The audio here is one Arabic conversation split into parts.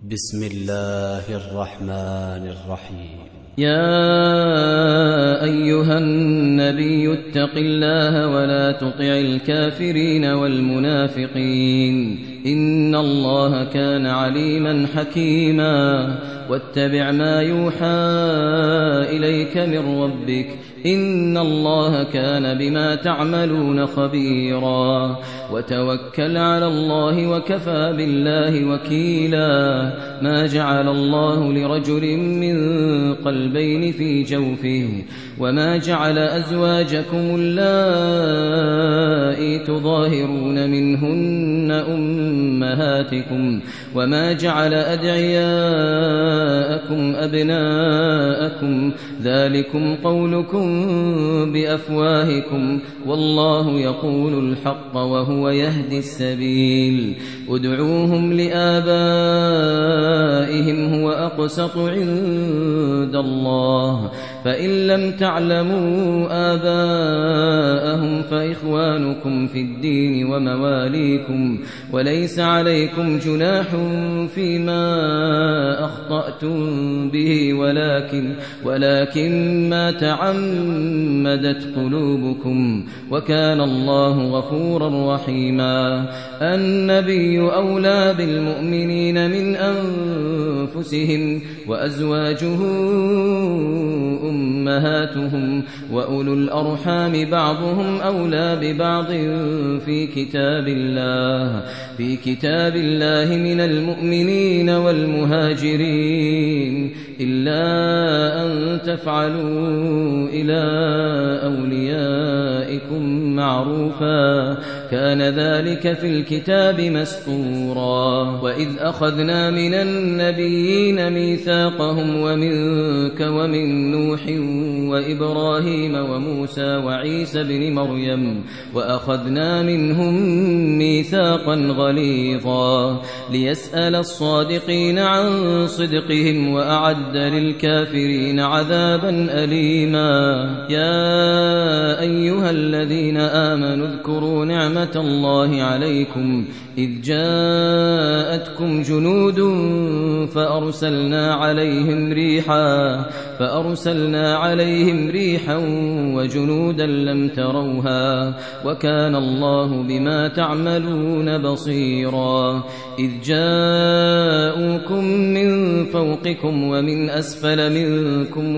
بسم الله الرحمن الرحيم. يا أيها النبي اتق الله ولا تطع الكافرين والمنافقين إن الله كان عليما حكيما واتبع ما يوحى إليك من ربك إن الله كان بما تعملون خبيرا وتوكل على الله وكفى بالله وكيلا ما جعل الله لرجل من قلبين في جوفه وما جعل أزواجكم اللائي تظاهرون منهن أمهاتكم وما جعل أدعياءكم أبناءكم ذلكم قولكم بأفواهكم والله يقول الحق وهو يهدي السبيل ادعوهم لآبائهم هو أقسط عند الله فإن لم تعلموا آباءهم فإخوانكم في الدين ومواليكم وليس عليكم جناح فيما أخطأتم به ولكن ما تعمدت قلوبكم وكان الله غفورا رحيما. النبي أولى بالمؤمنين من أنفسهم وأزواجه أمهاتهم وأولو الأرحام بعضهم أولى ببعض في كتاب الله من المؤمنين والمهاجرين إلا أن تفعلوا إلى أوليائكم معروفا كان ذلك في الكتاب مسطورا. وإذ أخذنا من النبيين ميثاقهم ومنك ومن نوح وإبراهيم وموسى وعيسى بن مريم وأخذنا منهم ميثاقا غليظا ليسأل الصادقين عن صدقهم وأعد للكافرين عذابا أليما. يا أيها الذين آمنوا اذكروا نعمة الله عليكم إذ جاءتكم جنود فأرسلنا عليهم ريحا وجنودا لم تروها وكان الله بما تعملون بصيرا. إذ جاءوكم من فوقكم ومن أسفل منكم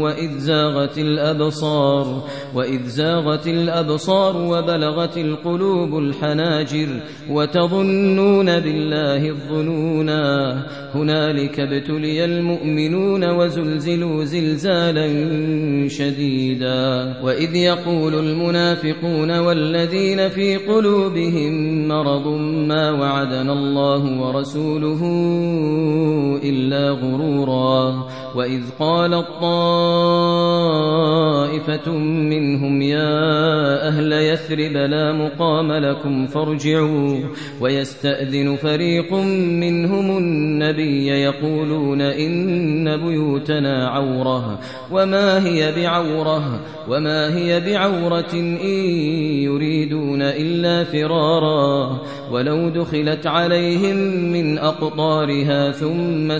وإذ زاغت الأبصار وبلغت القلوب الحناجر وتظنون بالله الظنونا هنالك ابتلي المؤمنون وزلزلوا زلزالا شديدا. وإذ يقول المنافقون والذين في قلوبهم مرض ما وعدنا الله ورسوله إلا غرورا. وإذ قالت طائفة منهم يا أهل يثرب لا مقام لكم فارجعوا ويستأذن فريق منهم النبي يقولون إن بيوتنا عورة وما هي بعورة إن يريدون إلا فرارا ولو دخلت عليهم من أقطارها ثم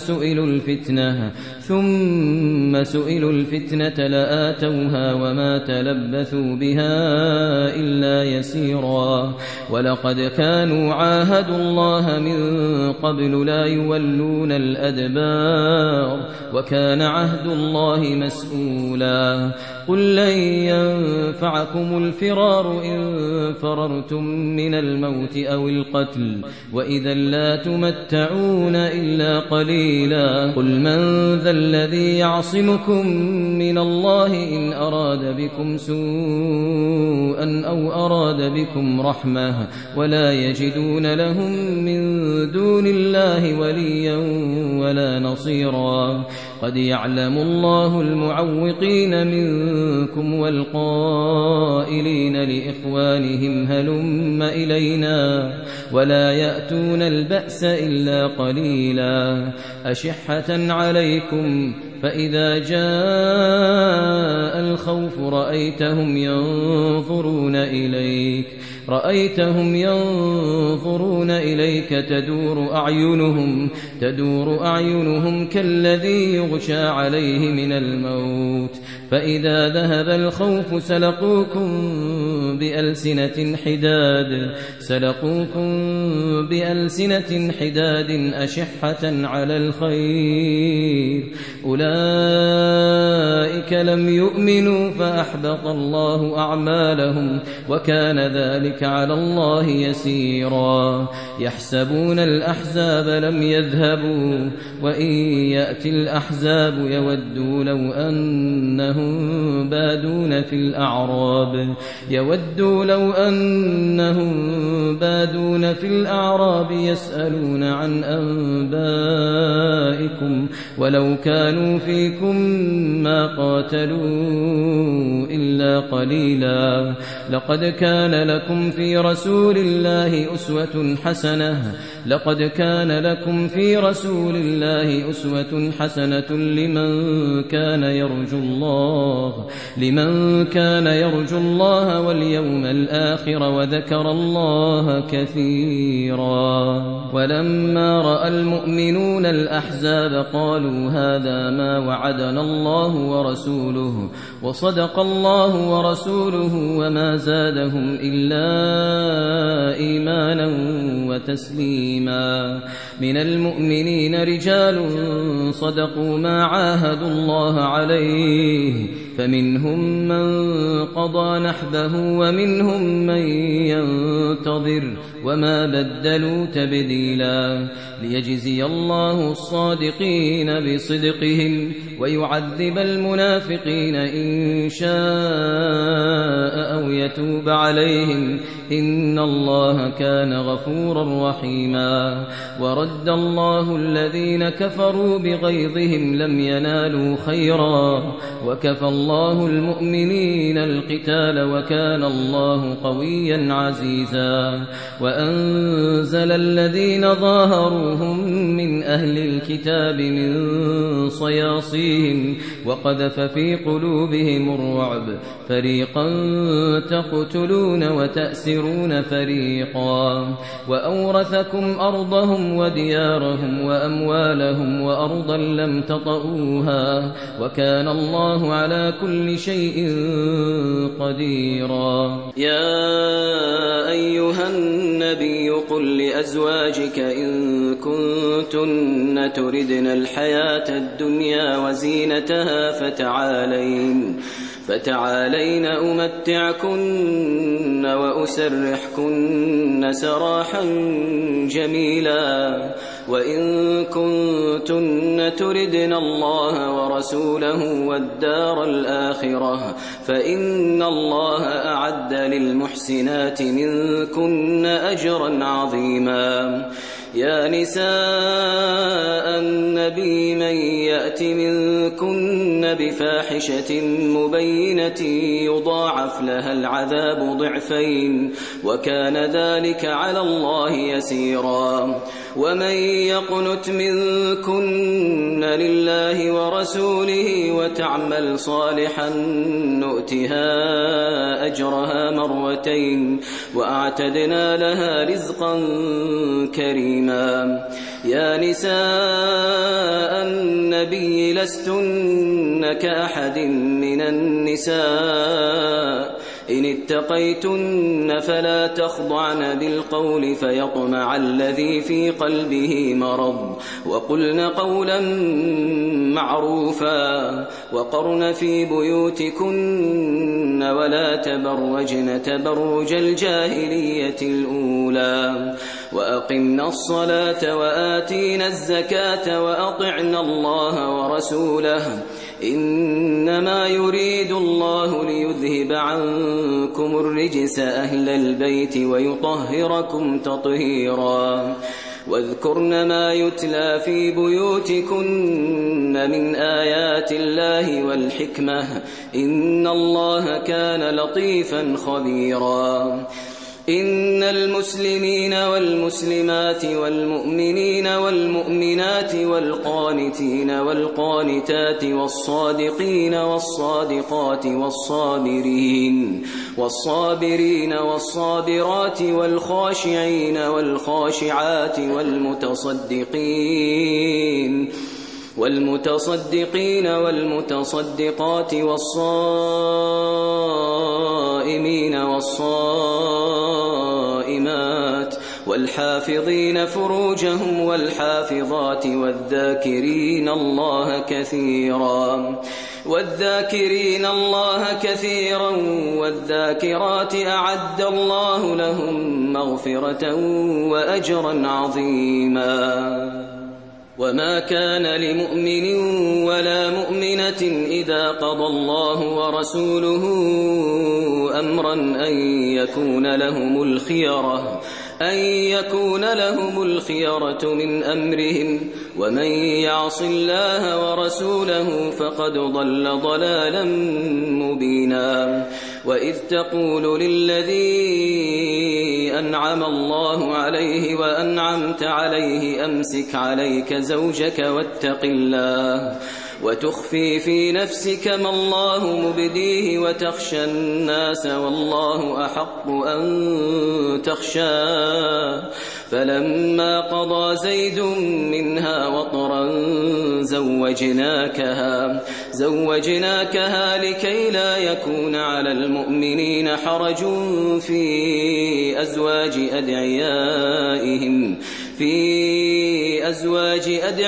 سئلوا الفتنة لآتوها وما تلبثوا بها إلا يسيرا. ولقد كانوا عاهدوا الله من قبل لا يولون الأدبار وكان عهد الله مسؤولا. قل لن ينفعكم الفرار إن فررتم من الموت أو القتل وإذا لا تمتعون إلا قليلا. قل من ذا الذي يعصمكم من الله إن أراد بكم سوءا أو أراد بكم رحمة ولا يجدون لهم من دون الله وليا ولا نصيرا. قد يعلم الله المعوقين منكم والقائلين لإخوانهم هلم إلينا ولا يأتون البأس إلا قليلا. أشحة عليكم فإذا جاء الخوف رأيتهم ينظرون إليك رأيتهم ينظرون إليك تدور أعينهم كالذي يغشى عليه من الموت فإذا ذهب الخوف سلقوكم بألسنة حداد أشحة على الخير أولئك لم يؤمنوا فأحبط الله أعمالهم وكان ذلك على الله يسيرا يحسبون الأحزاب لم يذهبوا وإن يأتي الأحزاب يودوا لو أنهم بادون في الأعراب يسألون عن أنبائكم ولو كانوا فيكم ما قاتلوا إلا قليلا لقد كان لكم في رسول الله أسوة حسنة لمن كان يرجو الله واليوم الآخر وذكر الله كثيرا ولما رأى المؤمنون الأحزاب قالوا هذا ما وعدنا الله ورسوله وصدق الله ورسوله وما زادهم إلا إيمانا وتسليما من المؤمنين رجال صدقوا ما عاهدوا الله عليه فمنهم من قضى نحبه ومنهم من ينتظر وما بدلوا تبديلا ليجزي الله الصادقين بصدقهم ويعذب المنافقين إن شاء أو يتوب عليهم إن الله كان غفورا رحيما ورد الله الذين كفروا بغيظهم لم ينالوا خيرا وكفى الله المؤمنين القتال وكان الله قويا عزيزا وأنزل الذين ظاهروهم من أهل الكتاب من صياصيهم وقذف في قلوبهم الرعب فريقا تقتلون وتأسرون فريقا وأورثكم أرضهم وديارهم وأموالهم وأرضا لم تطئوها وكان الله على كل شيء قديرا يا أيها النبي قل لأزواجك إن كنتن تردن الحياة الدنيا وزينتها فتعالين أمتعكن وأسرحكن سراحا جميلا وإن كنتن تردن الله ورسوله والدار الآخرة فإن الله أعد للمحسنات منكن أجرا عظيما يا نساء النبي من يأت منكن بفاحشة مبينة يضاعف لها العذاب ضعفين وكان ذلك على الله يسيرا ومن يقنت منكن لله ورسوله وتعمل صالحا نؤتها أجرها مرتين وأعتدنا لها رزقا كريما يا نساء النبي لستن كأحد من النساء إن اتقيتن فلا تخضعن بالقول فيطمع الذي في قلبه مرض وقلن قولا معروفا وقرن في بيوتكن ولا تبرجن تبرج الجاهلية الأولى وأقمنا الصلاة وآتينا الزكاة وأطعنا الله ورسوله إنما يريد الله ليذهب عنكم الرجس أهل البيت ويطهركم تطهيرا واذكرن ما يتلى في بيوتكن من آيات الله والحكمة إن الله كان لطيفا خبيرا إن المسلمين والمسلمات والمؤمنين والمؤمنات والقانتين والقانتات والصادقين والصادقات والصابرين والصابرات والخاشعين والخاشعات والمتصدقين والمتصدقات والصائمين والصائمات والحافظين فروجهم والحافظات والذاكرين الله كثيرا والذاكرات أعد الله لهم مغفرة وأجرا عظيما. وما كان لمؤمن ولا مؤمنة إذا قضى الله ورسوله أمرا أن يكون لهم الخيرة من أمرهم ومن يعص الله ورسوله فقد ضل ضلالا مبينا. وإذ تقول للذي أنعم الله عليه وأنعمت عليه أمسك عليك زوجك واتق الله وتخفي في نفسك ما الله مبديه وتخشى الناس والله أحق أن تخشاه فلما قضى زيد منها وطرا زوجناكها لكي لا يكون على المؤمنين حرج في أزواج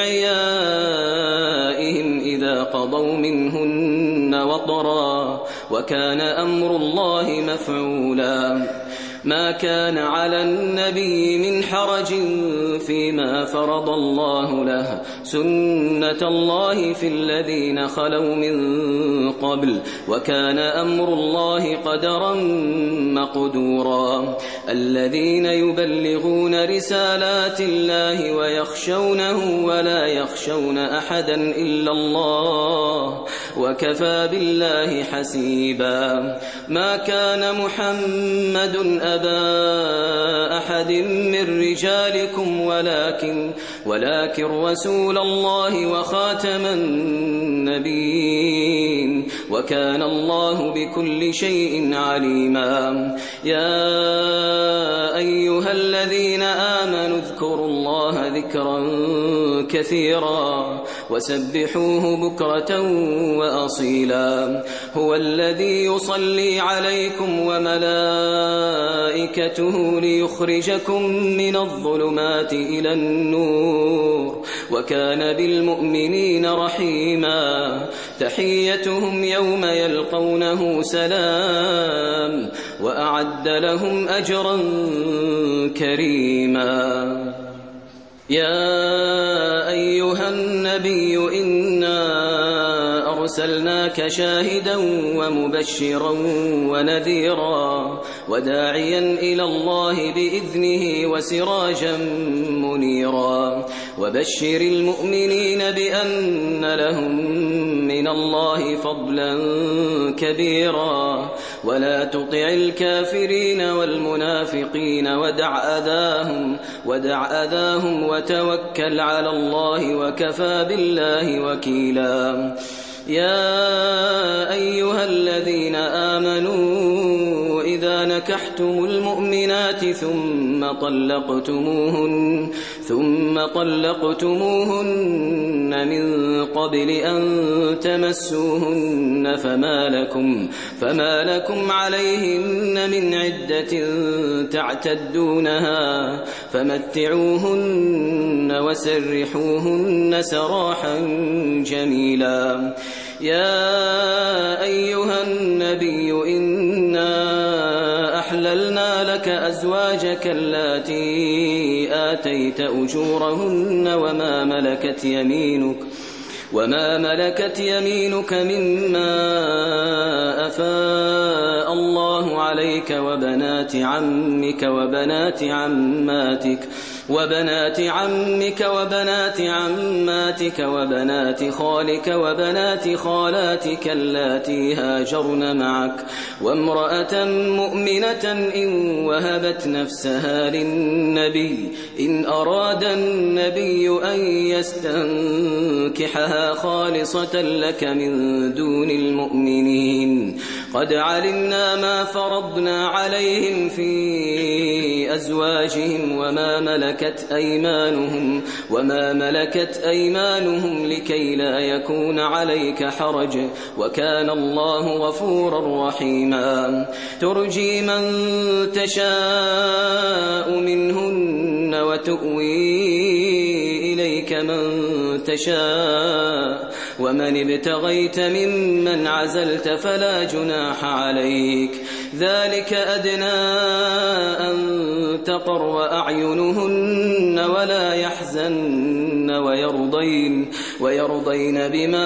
أدعيائهم إذا قضوا منهن وطرا وكان أمر الله مفعولا. ما كان على النبي من حرج فيما فرض الله له سنة الله في الذين خلوا من قبل وكان أمر الله قدرا مقدورا. الذين يبلغون رسالات الله ويخشونه ولا يخشون أحدا إلا الله وكفى بالله حسيبا. ما كان محمد أبا أحد من رجالكم ولكن رسول الله وخاتم النبيين وكان الله بكل شيء عليما. يا أيها الذين آمنوا اذكروا الله ذكرا كثيرا وسبحوه بكرة وأصيلا. هو الذي يصلي عليكم وملائكته ليخرجكم من الظلمات إلى النور وكان بالمؤمنين رحيما. تحيتهم يوم يلقونه سلام وأعد لهم أجرا كريما. يا أيها النبي إنا أرسلناك شاهدا ومبشرا ونذيرا وداعيا إلى الله بإذنه وسراجا منيرا. وبشر المؤمنين بأن لهم من الله فضلا كبيرا ولا تطع الكافرين والمنافقين ودع أذاهم وتوكل على الله وكفى بالله وكيلا. يا أيها الذين آمنوا إذا نكحتم المؤمنات ثم طلقتموهن من قبل أن تمسوهن فما لكم عليهن من عدة تعتدونها فمتعوهن وسرحوهن سراحا جميلا. يا أيها النبي إنا أحللنا لك أزواجك اللاتي آتيت أجورهن وما ملكت يمينك مما أفاء الله عليك وبنات عمك وبنات عماتك وبنات عمك وبنات عماتك وبنات خالك وبنات خالاتك اللاتي هاجرن معك وامرأة مؤمنة إن وهبت نفسها للنبي إن أراد النبي أن يستنكحها خالصة لك من دون المؤمنين قد علمنا ما فرضنا عليهم في أزواجهم وما ملكت أيمانهم لكي لا يكون عليك حرج وكان الله غفورا رحيما ترجي من تشاء منهن وتؤوي إليك من تشاء ومن ابتغيت ممن عزلت فلا جناح عليك ذلك أدنى أن تقر أعينهن ولا يحزن ويرضين بما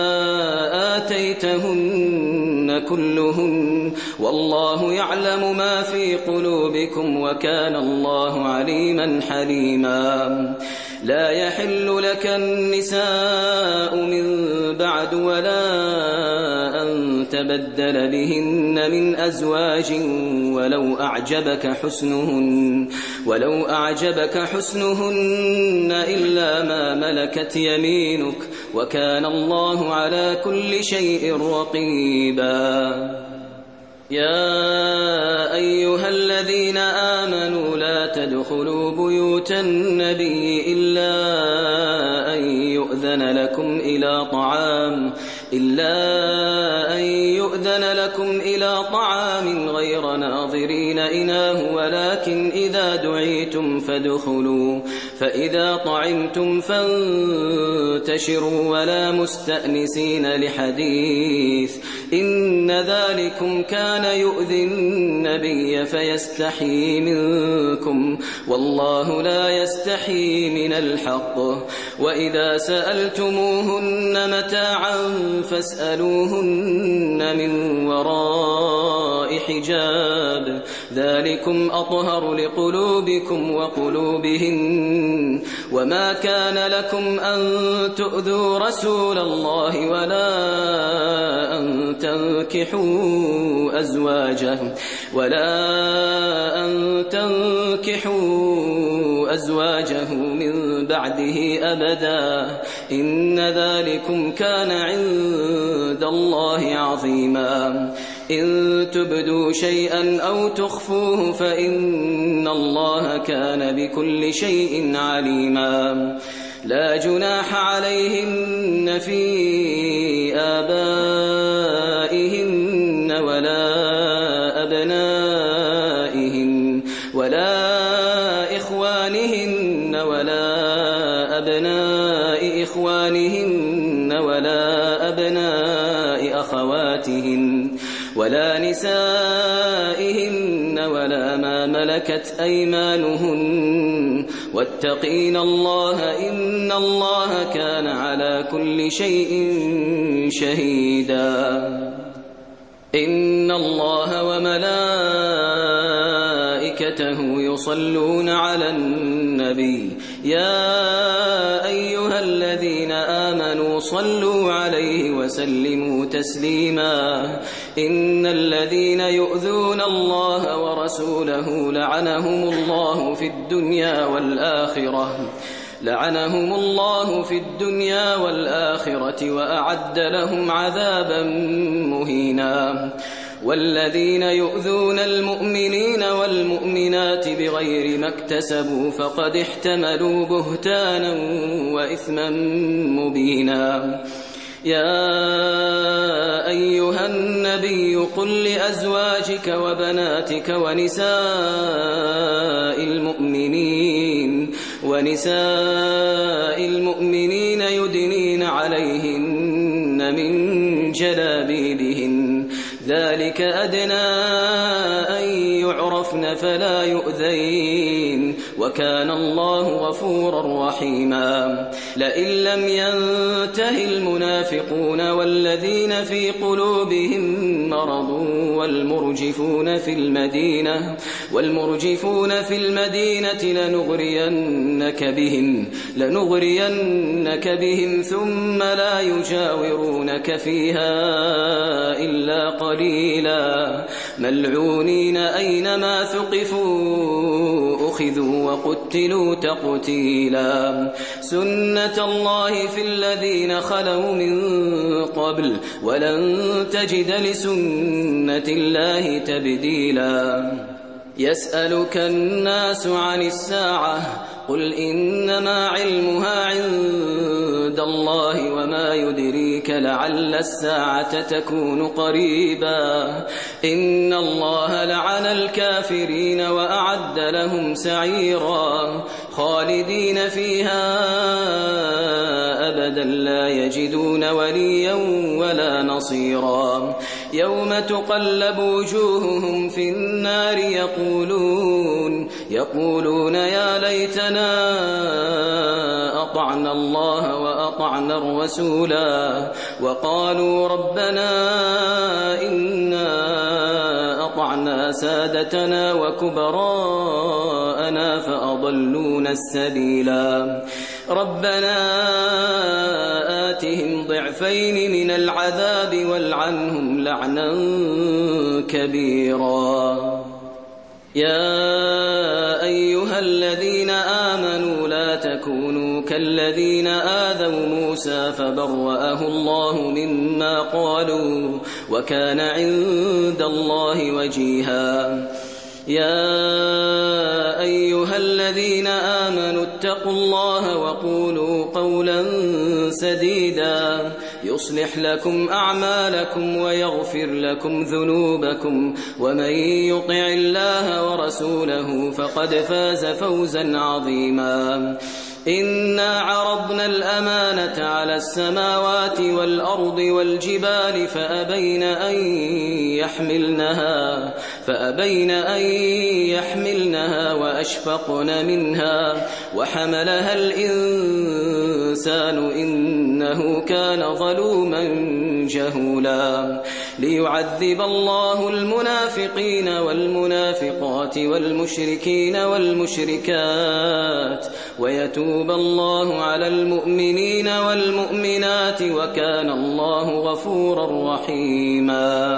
آتيتهن كلهن والله يعلم ما في قلوبكم وكان الله عليما حليما لا يحل لك النساء من بعد ولا أن تبدل بهن من أزواج ولو أعجبك حسنهن إلا ما ملكت يمينك وكان الله على كل شيء رقيبا يا أيها الذين آمنوا لا تدخلوا بيوت النبي إلا أن يؤذن لكم إلى طعام غير ناظرين إناه ولكن إذا دعيتم فادخلوا فإذا طعمتم فانتشروا ولا مستأنسين لحديث إن ذلكم كان يؤذي النبي فيستحيي منكم والله لا يستحيي من الحق وإذا سألتموهن متاعا فاسألوهن من وراء حجاب ذلكم أطهر لقلوبكم وقلوبهن وما كان لكم أن تؤذوا رسول الله ولا أن تنكحوا أزواجه من بعده أبدا إن ذلكم كان عند الله عظيما إن تبدوا شيئا أو تخفوه فإن الله كان بكل شيء عليما لا جناح عليهن في آبائهن ولا أبنائهن ولا إخوانهن ولا أبناء إخوانهن ولا أبناء أخواتهن ولا نسائهن ولا ما ملكت أيمانهن واتقين الله إن الله كان على كل شيء شهيدا إن الله وملائكته يصلون على النبي يا أيها الذين آمنوا صلوا عليه وسلموا تسليما إن الذين يؤذون الله ورسوله لعنهم الله في الدنيا والآخرة وأعد لهم عذابا مهينا والذين يؤذون المؤمنين والمؤمنات بغير ما اكتسبوا فقد احتملوا بهتانا وإثما مبينا يا أيها النبي قل لأزواجك وبناتك ونساء المؤمنين يدنين عليهن من جلابيبهن ذلك أدنى أن يعرفن فلا يؤذين وكان الله غفورا رحيما لئن لم ينته المنافقون والذين في قلوبهم مرض والمرجفون في المدينة والمرجفون في المدينة لنغرينك بهم ثم لا يجاورونك فيها إلا قليلا ملعونين أينما ثقفوا أخذوا وقتلوا تقتيلا سنة الله في الذين خلوا من قبل ولن تجد لسنة الله تبديلا يسألك الناس عن الساعة قل إنما علمها عند الله وما يدريك لعل الساعة تكون قريبا إن الله لعن الكافرين وأعد لهم سعيرا خالدين فيها أبدا لا يجدون وليا ولا نصيرا يوم تقلب وجوههم في النار يقولون يا ليتنا أطعنا الله وأطعنا الرسولا وقالوا ربنا إنا أطعنا سادتنا وكبراءنا فأضلونا السبيلا ربنا آتهم ضعفين من العذاب والعنهم لعنا كبيرا يا أيها الذين آمنوا لا تكونوا كالذين آذوا موسى فبرأه الله مما قالوا وكان عند الله وجيها يا أيها الذين آمنوا اتقوا الله وقولوا قولا سديدا يصلح لكم أعمالكم ويغفر لكم ذنوبكم ومن يطع الله ورسوله فقد فاز فوزا عظيما إنا عرضنا الأمانة على السماوات والأرض والجبال فأبين أن يحملنها وأشفقن منها وحملها الإنسان إنه كان ظلوما جهولا ليعذب الله المنافقين والمنافقات والمشركين والمشركات ويتوب الله على المؤمنين والمؤمنات وكان الله غفورا رحيما